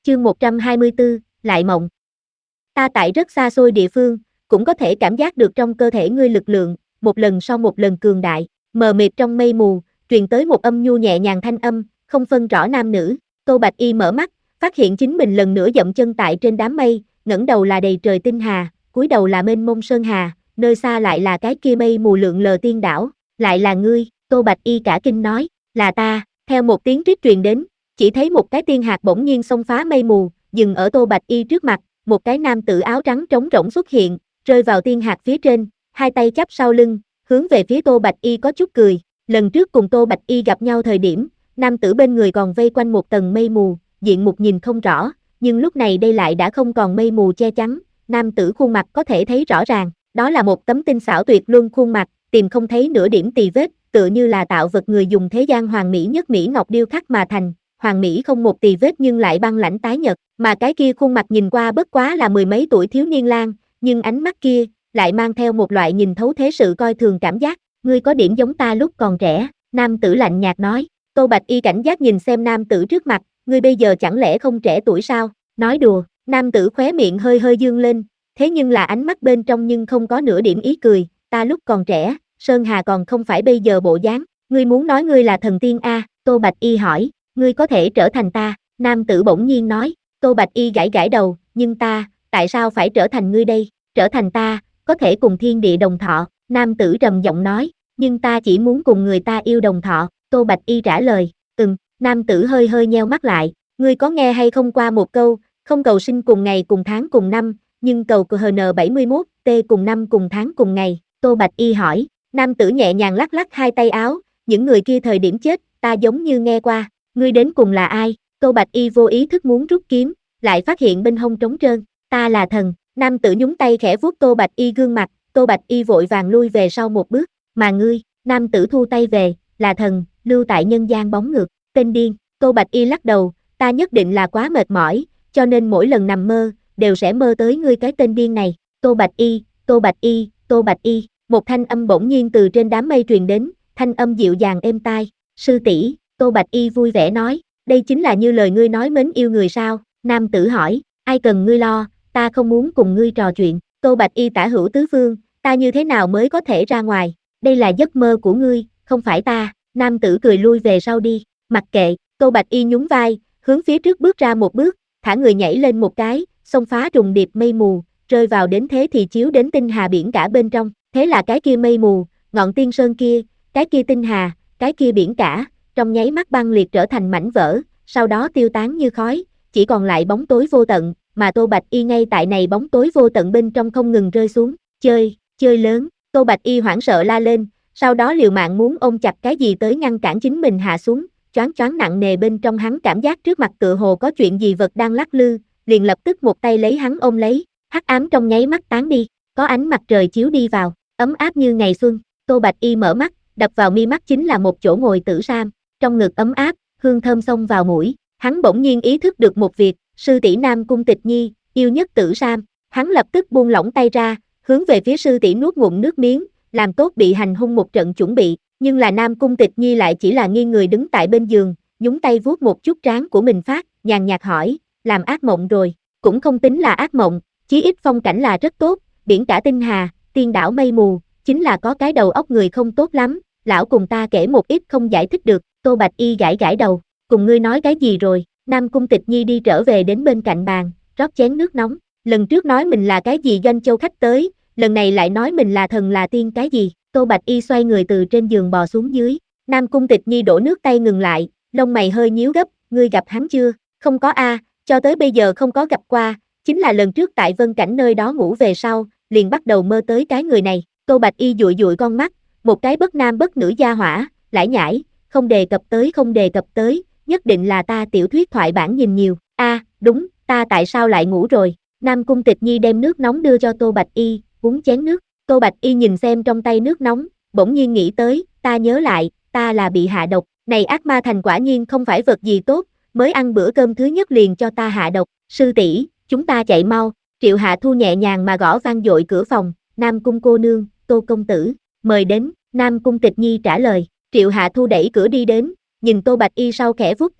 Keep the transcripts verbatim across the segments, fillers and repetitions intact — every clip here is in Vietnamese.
Chương một trăm hai mươi tư, lại mộng. Ta tại rất xa xôi địa phương, cũng có thể cảm giác được trong cơ thể ngươi lực lượng, một lần sau một lần cường đại, mờ mịt trong mây mù, truyền tới một âm nhu nhẹ nhàng thanh âm, không phân rõ nam nữ. Tô Bạch Y mở mắt, phát hiện chính mình lần nữa dậm chân tại trên đám mây, ngẩng đầu là đầy trời tinh hà, cúi đầu là mênh mông sơn hà, nơi xa lại là cái kia mây mù lượn lờ tiên đảo, lại là ngươi. Tô Bạch Y cả kinh nói, là ta. Theo một tiếng rít truyền đến, chỉ thấy một cái tiên hạt bỗng nhiên xông phá mây mù, dừng ở Tô Bạch Y trước mặt, một cái nam tử áo trắng trống rỗng xuất hiện, rơi vào tiên hạt phía trên, hai tay chắp sau lưng, hướng về phía Tô Bạch Y có chút cười. Lần trước cùng Tô Bạch Y gặp nhau thời điểm, nam tử bên người còn vây quanh một tầng mây mù, diện mục nhìn không rõ, nhưng lúc này đây lại đã không còn mây mù che chắn, nam tử khuôn mặt có thể thấy rõ ràng, đó là một tấm tinh xảo tuyệt luân khuôn mặt, tìm không thấy nửa điểm tì vết, tựa như là tạo vật người dùng thế gian hoàn mỹ nhất mỹ ngọc điêu khắc mà thành, hoàn mỹ không một tì vết nhưng lại băng lãnh tái nhợt, mà cái kia khuôn mặt nhìn qua bất quá là mười mấy tuổi thiếu niên lang, nhưng ánh mắt kia lại mang theo một loại nhìn thấu thế sự coi thường cảm giác. Ngươi có điểm giống ta lúc còn trẻ, nam tử lạnh nhạt nói. Tô Bạch Y cảnh giác nhìn xem nam tử trước mặt, ngươi bây giờ chẳng lẽ không trẻ tuổi sao? Nói đùa. Nam tử khóe miệng hơi hơi dương lên, thế nhưng là ánh mắt bên trong nhưng không có nửa điểm ý cười. Ta lúc còn trẻ, Sơn Hà còn không phải bây giờ bộ dáng. Ngươi muốn nói ngươi là thần tiên a? Tô Bạch Y hỏi. Ngươi có thể trở thành ta? Nam tử bỗng nhiên nói. Tô Bạch Y gãi gãi đầu, nhưng ta, tại sao phải trở thành ngươi đây? Trở thành ta, có thể cùng thiên địa đồng thọ. Nam tử trầm giọng nói, nhưng ta chỉ muốn cùng người ta yêu đồng thọ. Tô Bạch Y trả lời, ừm. Nam tử hơi hơi nheo mắt lại, ngươi có nghe hay không qua một câu, không cầu sinh cùng ngày cùng tháng cùng năm, nhưng cầu C H N bảy mươi mốt T cùng năm cùng tháng cùng ngày. Tô Bạch Y hỏi. Nam tử nhẹ nhàng lắc lắc hai tay áo, những người kia thời điểm chết, ta giống như nghe qua, ngươi đến cùng là ai? Tô Bạch Y vô ý thức muốn rút kiếm, lại phát hiện bên hông trống trơn, ta là thần. Nam tử nhúng tay khẽ vuốt Tô Bạch Y gương mặt, Tô Bạch Y vội vàng lui về sau một bước, mà ngươi? Nam tử thu tay về, là thần, lưu tại nhân gian bóng ngược, tên điên. Tô Bạch Y lắc đầu, ta nhất định là quá mệt mỏi, cho nên mỗi lần nằm mơ, đều sẽ mơ tới ngươi cái tên điên này. Tô Bạch Y, Tô Bạch Y, Tô Bạch Y, một thanh âm bỗng nhiên từ trên đám mây truyền đến, thanh âm dịu dàng êm tai, sư tỷ. Tô Bạch Y vui vẻ nói, đây chính là như lời ngươi nói mến yêu người sao? Nam tử hỏi, ai cần ngươi lo, ta không muốn cùng ngươi trò chuyện. Tô Bạch Y tả hữu tứ phương, ta như thế nào mới có thể ra ngoài? Đây là giấc mơ của ngươi, không phải ta. Nam tử cười lui về sau đi, mặc kệ. Tô Bạch Y nhún vai, hướng phía trước bước ra một bước, thả người nhảy lên một cái, xông phá trùng điệp mây mù, rơi vào đến thế thì chiếu đến tinh hà biển cả bên trong. Thế là cái kia mây mù, ngọn tiên sơn kia, cái kia tinh hà, cái kia biển cả, trong nháy mắt băng liệt trở thành mảnh vỡ, sau đó tiêu tán như khói, chỉ còn lại bóng tối vô tận, mà Tô Bạch Y ngay tại này bóng tối vô tận bên trong không ngừng rơi xuống. Chơi, chơi lớn. Tô Bạch Y hoảng sợ la lên, sau đó liều mạng muốn ôm chặt cái gì tới ngăn cản chính mình hạ xuống, choáng choáng nặng nề bên trong hắn cảm giác trước mặt tựa hồ có chuyện gì vật đang lắc lư, liền lập tức một tay lấy hắn ôm lấy, hắc ám trong nháy mắt tán đi, có ánh mặt trời chiếu đi vào, ấm áp như ngày xuân. Tô Bạch Y mở mắt, đập vào mi mắt chính là một chỗ ngồi tử sam, trong ngực ấm áp, hương thơm xông vào mũi, hắn bỗng nhiên ý thức được một việc, sư tỷ Nam Cung Tịch Nhi, yêu nhất tử sam, hắn lập tức buông lỏng tay ra, hướng về phía sư tỷ nuốt ngụm nước miếng, làm tốt bị hành hung một trận chuẩn bị, nhưng là Nam Cung Tịch Nhi lại chỉ là nghiêng người đứng tại bên giường, nhúng tay vuốt một chút trán của mình phát, nhàn nhạt hỏi, làm ác mộng rồi? Cũng không tính là ác mộng, chí ít phong cảnh là rất tốt, biển cả tinh hà, tiên đảo mây mù, chính là có cái đầu óc người không tốt lắm, lão cùng ta kể một ít không giải thích được. Tô Bạch Y gãi gãi đầu, cùng ngươi nói cái gì rồi? Nam Cung Tịch Nhi đi trở về đến bên cạnh bàn, rót chén nước nóng, lần trước nói mình là cái gì doanh châu khách tới, lần này lại nói mình là thần là tiên cái gì? Tô Bạch Y xoay người từ trên giường bò xuống dưới, Nam Cung Tịch Nhi đổ nước tay ngừng lại, lông mày hơi nhíu gấp, ngươi gặp hắn chưa? Không có a, cho tới bây giờ không có gặp qua, chính là lần trước tại Vân Cảnh nơi đó ngủ về sau, liền bắt đầu mơ tới cái người này. Tô Bạch Y dụi dụi con mắt, một cái bất nam bất nữ gia hỏa, lải nhải, không đề cập tới không đề cập tới, nhất định là ta tiểu thuyết thoại bản nhìn nhiều. A, à, đúng, ta tại sao lại ngủ rồi? Nam Cung Tịch Nhi đem nước nóng đưa cho Tô Bạch Y, uống chén nước. Tô Bạch Y nhìn xem trong tay nước nóng, bỗng nhiên nghĩ tới, ta nhớ lại, ta là bị hạ độc, này ác ma thành quả nhiên không phải vật gì tốt, mới ăn bữa cơm thứ nhất liền cho ta hạ độc. Sư tỷ, chúng ta chạy mau. Triệu Hạ Thu nhẹ nhàng mà gõ vang dội cửa phòng, Nam Cung cô nương, Tô công tử, mời đến. Nam Cung Tịch Nhi trả lời. Triệu Hạ Thu đẩy cửa đi đến, nhìn Tô Bạch Y sau khẽ vuốt cằm,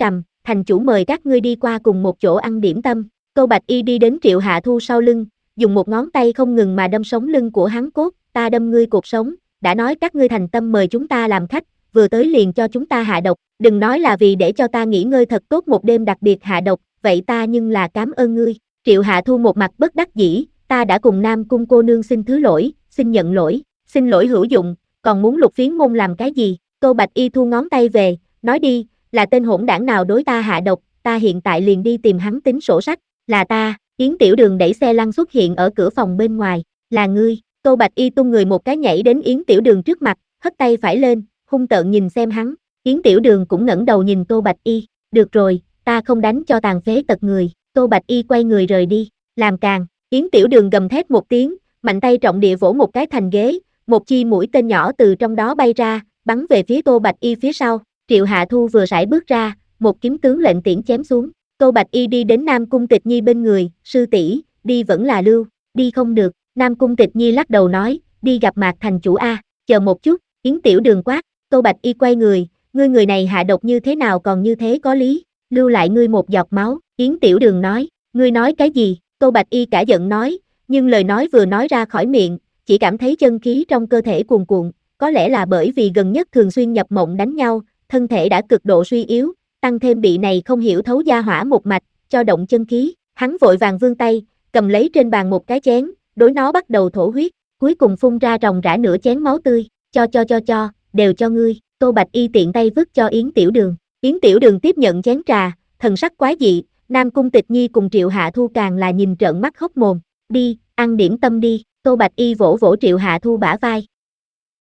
thành chủ mời các ngươi đi qua cùng một chỗ ăn điểm tâm. Tô Bạch Y đi đến Triệu Hạ Thu sau lưng, dùng một ngón tay không ngừng mà đâm sống lưng của hắn. Cốt, ta đâm ngươi cột sống, đã nói các ngươi thành tâm mời chúng ta làm khách, vừa tới liền cho chúng ta hạ độc, đừng nói là vì để cho ta nghỉ ngơi thật tốt một đêm đặc biệt hạ độc, vậy ta nhưng là cảm ơn ngươi. Triệu Hạ Thu một mặt bất đắc dĩ, ta đã cùng Nam Cung cô nương xin thứ lỗi, xin nhận lỗi, xin lỗi hữu dụng, còn muốn Lục Phiến môn làm cái gì? Tô Bạch Y thu ngón tay về, nói đi, là tên hỗn đảng nào đối ta hạ độc, ta hiện tại liền đi tìm hắn tính sổ sách. Là ta. Yến Tiểu Đường đẩy xe lăn xuất hiện ở cửa phòng bên ngoài. Là ngươi. Tô Bạch Y tung người một cái nhảy đến Yến Tiểu Đường trước mặt, hất tay phải lên, hung tợn nhìn xem hắn. Yến Tiểu Đường cũng ngẩng đầu nhìn Tô Bạch Y. Được rồi, ta không đánh cho tàn phế tật người. Tô Bạch Y quay người rời đi. Làm càn. Yến Tiểu Đường gầm thét một tiếng, mạnh tay trọng địa vỗ một cái thành ghế, một chi mũi tên nhỏ từ trong đó bay ra, bắn về phía Tô Bạch Y phía sau. Triệu Hạ Thu vừa sải bước ra, một kiếm tướng lệnh tiễn chém xuống. Tô Bạch Y đi đến Nam Cung Tịch Nhi bên người, sư tỷ, đi vẫn là lưu, đi không được. Nam Cung Tịch Nhi lắc đầu nói, đi gặp Mạc thành chủ a. Chờ một chút. Yến Tiểu Đường quát. Tô Bạch Y quay người, ngươi người này hạ độc như thế nào còn như thế có lý, lưu lại ngươi một giọt máu. Yến Tiểu Đường nói, ngươi nói cái gì? Tô Bạch Y cả giận nói, nhưng lời nói vừa nói ra khỏi miệng, chỉ cảm thấy chân khí trong cơ thể cuồn cuộn, có lẽ là bởi vì gần nhất thường xuyên nhập mộng đánh nhau, thân thể đã cực độ suy yếu, tăng thêm bị này không hiểu thấu gia hỏa một mạch, cho động chân khí, hắn vội vàng vươn tay, cầm lấy trên bàn một cái chén, đối nó bắt đầu thổ huyết, cuối cùng phun ra ròng rã nửa chén máu tươi, cho cho cho cho, đều cho ngươi. Tô Bạch Y tiện tay vứt cho Yến Tiểu Đường. Yến Tiểu Đường tiếp nhận chén trà, thần sắc quái dị, Nam Cung Tịch Nhi cùng Triệu Hạ Thu càng là nhìn trợn mắt hốc mồm. Đi, ăn điểm tâm đi. Tô Bạch Y vỗ vỗ Triệu Hạ Thu bả vai,